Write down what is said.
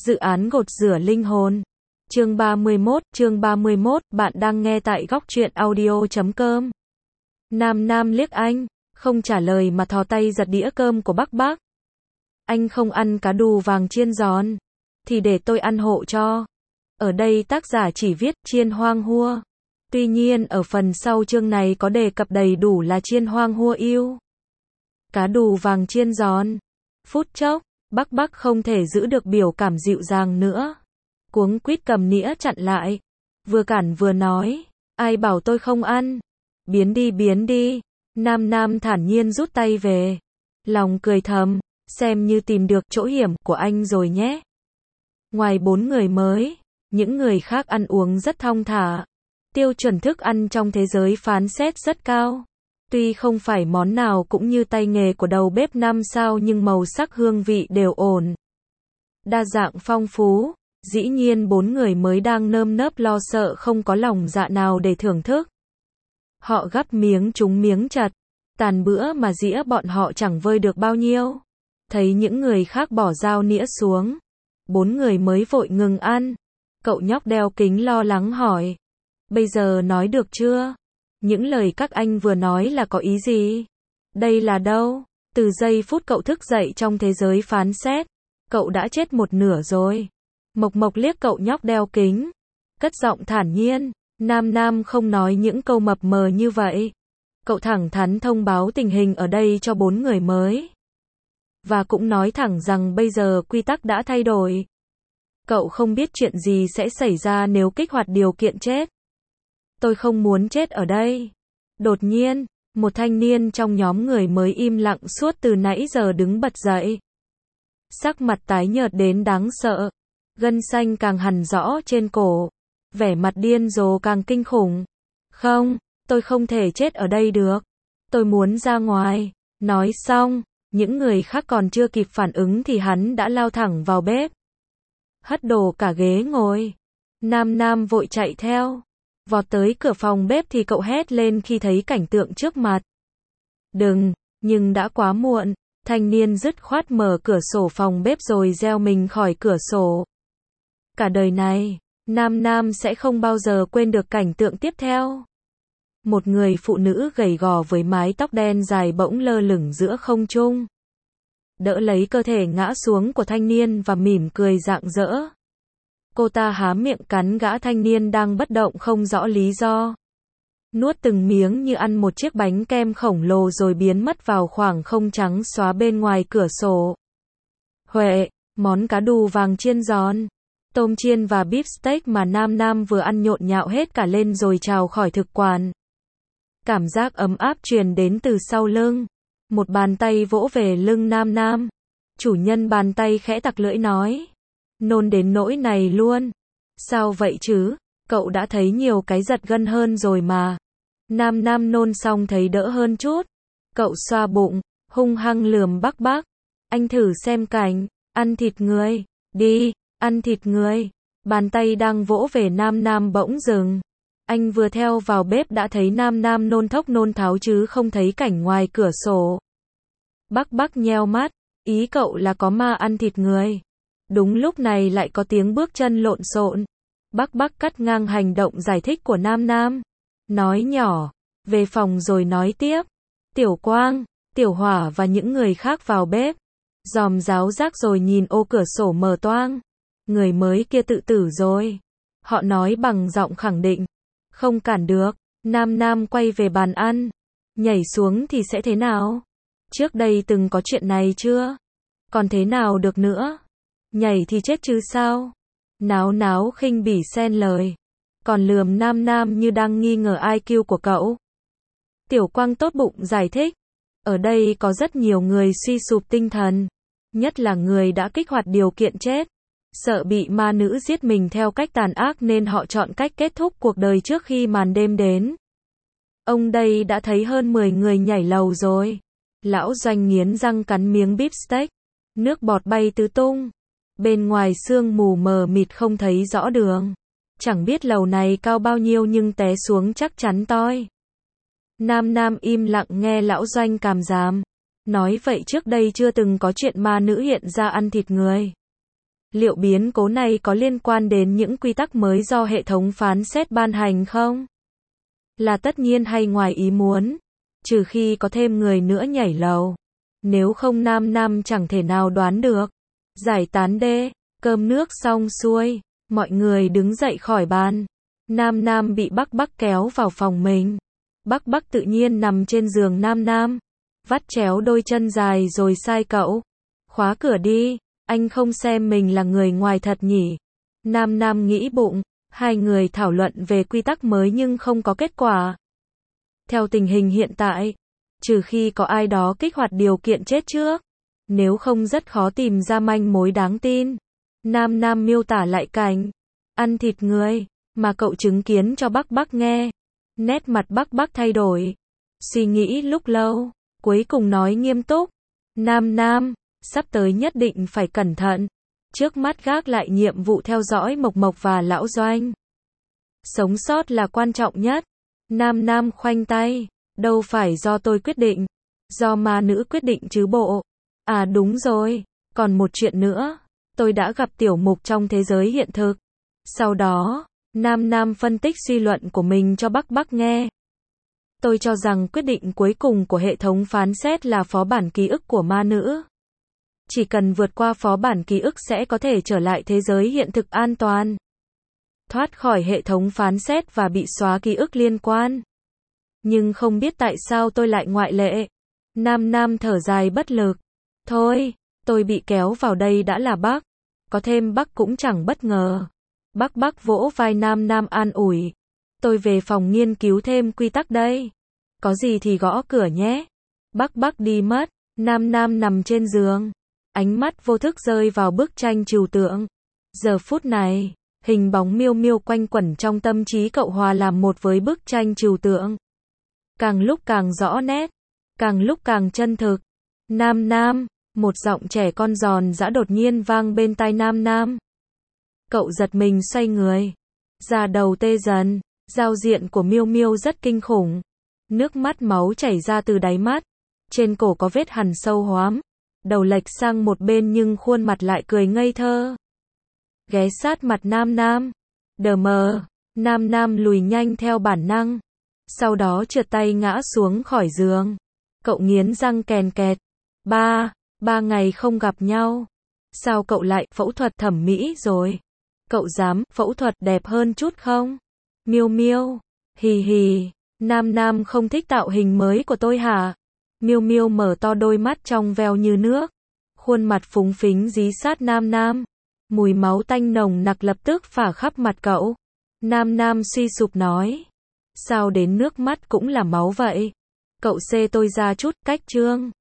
Dự án gột rửa linh hồn. Chương 31, bạn đang nghe tại góc truyện audio.com. Nam liếc anh, không trả lời mà thò tay giật đĩa cơm của Bắc. Anh không ăn cá đù vàng chiên giòn, thì để tôi ăn hộ cho. Ở đây tác giả chỉ viết chiên hoang hua. Tuy nhiên ở phần sau chương này có đề cập đầy đủ là chiên hoang hua yêu. Cá đù vàng chiên giòn. Phút chốc, Bắc không thể giữ được biểu cảm dịu dàng nữa. Cuống quýt cầm nĩa chặn lại. Vừa cản vừa nói, ai bảo tôi không ăn. Biến đi. Nam thản nhiên rút tay về. Lòng cười thầm, xem như tìm được chỗ hiểm của anh rồi nhé. Ngoài 4 người mới, những người khác ăn uống rất thong thả. Tiêu chuẩn thức ăn trong thế giới phán xét rất cao. Tuy không phải món nào cũng như tay nghề của đầu bếp 5 sao nhưng màu sắc hương vị đều ổn. Đa dạng phong phú, dĩ nhiên 4 người mới đang nơm nớp lo sợ không có lòng dạ nào để thưởng thức. Họ gắp miếng trúng miếng chật, tàn bữa mà dĩa bọn họ chẳng vơi được bao nhiêu. Thấy những người khác bỏ dao nĩa xuống, 4 người mới vội ngừng ăn. Cậu nhóc đeo kính lo lắng hỏi, bây giờ nói được chưa? Những lời các anh vừa nói là có ý gì? Đây là đâu? Từ giây phút cậu thức dậy trong thế giới phán xét, cậu đã chết một nửa rồi. Mộc liếc cậu nhóc đeo kính, cất giọng thản nhiên. Nam không nói những câu mập mờ như vậy. Cậu thẳng thắn thông báo tình hình ở đây cho 4 người mới. Và cũng nói thẳng rằng bây giờ quy tắc đã thay đổi. Cậu không biết chuyện gì sẽ xảy ra nếu kích hoạt điều kiện chết. Tôi không muốn chết ở đây. Đột nhiên, một thanh niên trong nhóm người mới im lặng suốt từ nãy giờ đứng bật dậy. Sắc mặt tái nhợt đến đáng sợ, gân xanh càng hằn rõ trên cổ, vẻ mặt điên rồ càng kinh khủng. Không, tôi không thể chết ở đây được. Tôi muốn ra ngoài. Nói xong, những người khác còn chưa kịp phản ứng thì hắn đã lao thẳng vào bếp. Hất đổ cả ghế ngồi. Nam vội chạy theo. Vọt tới cửa phòng bếp thì cậu hét lên khi thấy cảnh tượng trước mặt. Đừng, nhưng đã quá muộn. Thanh niên dứt khoát mở cửa sổ phòng bếp rồi gieo mình khỏi cửa sổ. Cả đời này, Nam sẽ không bao giờ quên được cảnh tượng tiếp theo. Một người phụ nữ gầy gò với mái tóc đen dài bỗng lơ lửng giữa không trung. Đỡ lấy cơ thể ngã xuống của thanh niên và mỉm cười rạng rỡ. Cô ta há miệng cắn gã thanh niên đang bất động không rõ lý do. Nuốt từng miếng như ăn một chiếc bánh kem khổng lồ rồi biến mất vào khoảng không trắng xóa bên ngoài cửa sổ. Huệ, món cá đù vàng chiên giòn, tôm chiên và beef steak mà Nam vừa ăn nhộn nhạo hết cả lên rồi trào khỏi thực quản. Cảm giác ấm áp truyền đến từ sau lưng. Một bàn tay vỗ về lưng Nam. Chủ nhân bàn tay khẽ tặc lưỡi nói. Nôn đến nỗi này luôn. Sao vậy chứ? Cậu đã thấy nhiều cái giật gân hơn rồi mà. Nam nôn xong thấy đỡ hơn chút. Cậu xoa bụng, hung hăng lườm Bắc. Anh thử xem cảnh, ăn thịt người. Đi, ăn thịt người. Bàn tay đang vỗ về Nam bỗng dừng. Anh vừa theo vào bếp đã thấy Nam nôn thốc nôn tháo chứ không thấy cảnh ngoài cửa sổ. Bắc nheo mắt, ý cậu là có ma ăn thịt người. Đúng lúc này lại có tiếng bước chân lộn xộn. Bắc cắt ngang hành động giải thích của Nam. Nói nhỏ, về phòng rồi nói tiếp. Tiểu Quang, Tiểu Hỏa và những người khác vào bếp. Dòm giáo giác rồi nhìn ô cửa sổ mở toang. Người mới kia tự tử rồi. Họ nói bằng giọng khẳng định. Không cản được. Nam quay về bàn ăn. Nhảy xuống thì sẽ thế nào? Trước đây từng có chuyện này chưa? Còn thế nào được nữa? Nhảy thì chết chứ sao? Náo khinh bỉ xen lời. Còn lườm Nam như đang nghi ngờ IQ của cậu. Tiểu Quang tốt bụng giải thích. Ở đây có rất nhiều người suy sụp tinh thần. Nhất là người đã kích hoạt điều kiện chết. Sợ bị ma nữ giết mình theo cách tàn ác nên họ chọn cách kết thúc cuộc đời trước khi màn đêm đến. Ông đây đã thấy hơn 10 người nhảy lầu rồi. Lão Doanh nghiến răng cắn miếng beef steak. Nước bọt bay tứ tung. Bên ngoài sương mù mờ mịt không thấy rõ đường. Chẳng biết lầu này cao bao nhiêu nhưng té xuống chắc chắn toi. Nam im lặng nghe lão Doanh càm ràm. Nói vậy trước đây chưa từng có chuyện ma nữ hiện ra ăn thịt người. Liệu biến cố này có liên quan đến những quy tắc mới do hệ thống phán xét ban hành không? Là tất nhiên hay ngoài ý muốn? Trừ khi có thêm người nữa nhảy lầu. Nếu không Nam chẳng thể nào đoán được. Giải tán đê, cơm nước xong xuôi, mọi người đứng dậy khỏi bàn. Nam bị Bắc kéo vào phòng mình. Bắc tự nhiên nằm trên giường Nam, vắt chéo đôi chân dài rồi sai cậu. Khóa cửa đi, anh không xem mình là người ngoài thật nhỉ. Nam nghĩ bụng, hai người thảo luận về quy tắc mới nhưng không có kết quả. Theo tình hình hiện tại, trừ khi có ai đó kích hoạt điều kiện chết trước, nếu không rất khó tìm ra manh mối đáng tin. Nam miêu tả lại cảnh ăn thịt người mà cậu chứng kiến cho Bắc nghe. Nét mặt Bắc thay đổi, suy nghĩ lúc lâu, cuối cùng nói nghiêm túc. Nam, sắp tới nhất định phải cẩn thận. Trước mắt gác lại nhiệm vụ theo dõi Mộc và Lão Doanh. Sống sót là quan trọng nhất. Nam khoanh tay, đâu phải do tôi quyết định, do ma nữ quyết định chứ bộ. À đúng rồi, còn một chuyện nữa, tôi đã gặp Tiểu Mục trong thế giới hiện thực. Sau đó, Nam phân tích suy luận của mình cho Bắc nghe. Tôi cho rằng quyết định cuối cùng của hệ thống phán xét là phó bản ký ức của ma nữ. Chỉ cần vượt qua phó bản ký ức sẽ có thể trở lại thế giới hiện thực an toàn. Thoát khỏi hệ thống phán xét và bị xóa ký ức liên quan. Nhưng không biết tại sao tôi lại ngoại lệ. Nam thở dài bất lực. Thôi, tôi bị kéo vào đây đã là Bắc. Có thêm Bắc cũng chẳng bất ngờ. Bắc vỗ vai Nam an ủi. Tôi về phòng nghiên cứu thêm quy tắc đây. Có gì thì gõ cửa nhé. Bắc đi mất. Nam nằm trên giường. Ánh mắt vô thức rơi vào bức tranh trừu tượng. Giờ phút này, hình bóng Miêu quanh quẩn trong tâm trí cậu hòa làm một với bức tranh trừu tượng. Càng lúc càng rõ nét, càng lúc càng chân thực. Nam, một giọng trẻ con giòn giã đột nhiên vang bên tai Nam. Cậu giật mình xoay người. Da đầu tê dần, giao diện của Miêu rất kinh khủng. Nước mắt máu chảy ra từ đáy mắt. Trên cổ có vết hằn sâu hoắm. Đầu lệch sang một bên nhưng khuôn mặt lại cười ngây thơ. Ghé sát mặt Nam. Đờ mờ, Nam lùi nhanh theo bản năng. Sau đó trượt tay ngã xuống khỏi giường. Cậu nghiến răng kèn kẹt. Ba ngày không gặp nhau. Sao cậu lại phẫu thuật thẩm mỹ rồi? Cậu dám phẫu thuật đẹp hơn chút không? Miêu, hì. Nam không thích tạo hình mới của tôi hả? Miêu mở to đôi mắt trong veo như nước. Khuôn mặt phúng phính dí sát Nam. Mùi máu tanh nồng nặc lập tức phả khắp mặt cậu. Nam suy sụp nói. Sao đến nước mắt cũng là máu vậy? Cậu xê tôi ra chút cách chương.